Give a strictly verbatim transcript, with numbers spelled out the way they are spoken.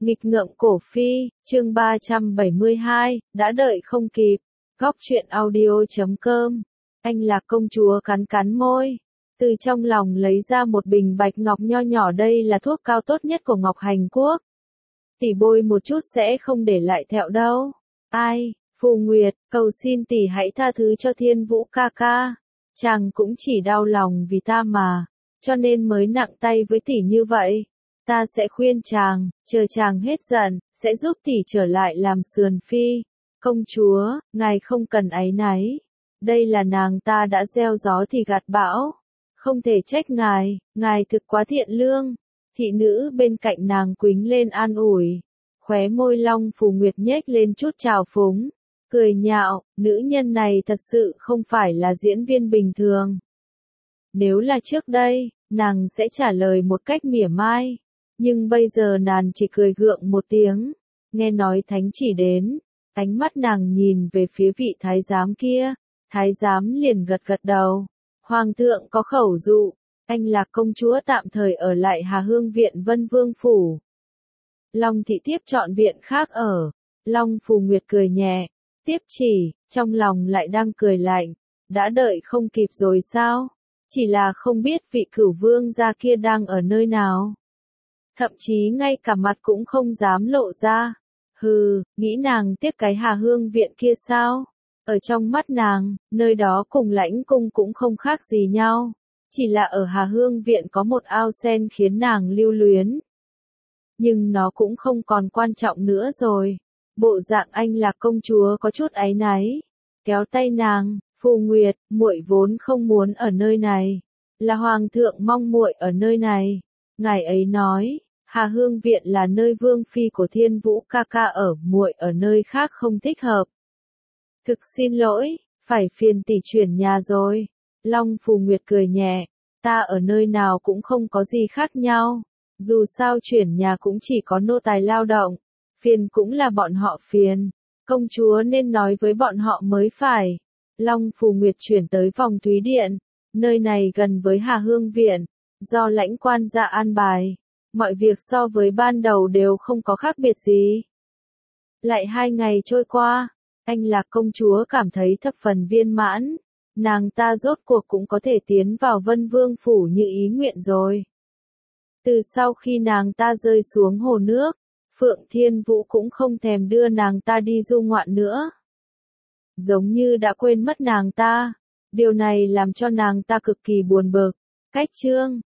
Nghịch ngợm cổ phi, chương ba trăm bảy mươi hai, đã đợi không kịp. Góc truyện audio chấm com. Anh là công chúa cắn cắn môi. Từ trong lòng lấy ra một bình bạch ngọc nho nhỏ, đây là thuốc cao tốt nhất của Ngọc Hành Quốc. Tỷ bôi một chút sẽ không để lại thẹo đâu. Ai, Phù Nguyệt, cầu xin tỷ hãy tha thứ cho Thiên Vũ ca ca. Chàng cũng chỉ đau lòng vì ta mà, cho nên mới nặng tay với tỷ như vậy. Ta sẽ khuyên chàng, chờ chàng hết giận, sẽ giúp tỷ trở lại làm sườn phi. Công chúa, ngài không cần áy náy. Đây là nàng ta đã gieo gió thì gặt bão. Không thể trách ngài, ngài thực quá thiện lương. Thị nữ bên cạnh nàng quýnh lên an ủi. Khóe môi Long Phù Nguyệt nhếch lên chút trào phúng. Cười nhạo, nữ nhân này thật sự không phải là diễn viên bình thường. Nếu là trước đây, nàng sẽ trả lời một cách mỉa mai. Nhưng bây giờ nàng chỉ cười gượng một tiếng. Nghe nói thánh chỉ đến, ánh mắt nàng nhìn về phía vị thái giám kia. Thái giám liền gật gật đầu. Hoàng thượng có khẩu dụ, anh là công chúa tạm thời ở lại Hà Hương Viện Vân Vương Phủ. Long thị tiếp chọn viện khác ở. Long Phù Nguyệt cười nhẹ. Tiếp chỉ, trong lòng lại đang cười lạnh. Đã đợi không kịp rồi sao? Chỉ là không biết vị cửu vương gia kia đang ở nơi nào. Thậm chí ngay cả mặt cũng không dám lộ ra. Hừ, nghĩ nàng tiếc cái Hà Hương Viện kia sao? Ở trong mắt nàng, nơi đó cùng Lãnh Cung cũng không khác gì nhau. Chỉ là ở Hà Hương Viện có một ao sen khiến nàng lưu luyến. Nhưng nó cũng không còn quan trọng nữa rồi. Bộ dạng anh là công chúa có chút áy náy. Kéo tay nàng, Phù Nguyệt, muội vốn không muốn ở nơi này. Là hoàng thượng mong muội ở nơi này. Ngài ấy nói, Hà Hương Viện là nơi vương phi của Thiên Vũ ca ca ở, muội ở nơi khác không thích hợp. Thực xin lỗi, phải phiền tỷ chuyển nhà rồi. Long Phù Nguyệt cười nhẹ, ta ở nơi nào cũng không có gì khác nhau. Dù sao chuyển nhà cũng chỉ có nô tài lao động. Phiền cũng là bọn họ phiền. Công chúa nên nói với bọn họ mới phải. Long Phù Nguyệt chuyển tới phòng Thúy Điện. Nơi này gần với Hà Hương Viện. Do lãnh quan gia an bài. Mọi việc so với ban đầu đều không có khác biệt gì. Lại hai ngày trôi qua. Anh là công chúa cảm thấy thập phần viên mãn. Nàng ta rốt cuộc cũng có thể tiến vào Vân Vương Phủ như ý nguyện rồi. Từ sau khi nàng ta rơi xuống hồ nước, Phượng Thiên Vũ cũng không thèm đưa nàng ta đi du ngoạn nữa. Giống như đã quên mất nàng ta. Điều này làm cho nàng ta cực kỳ buồn bực. Cách chương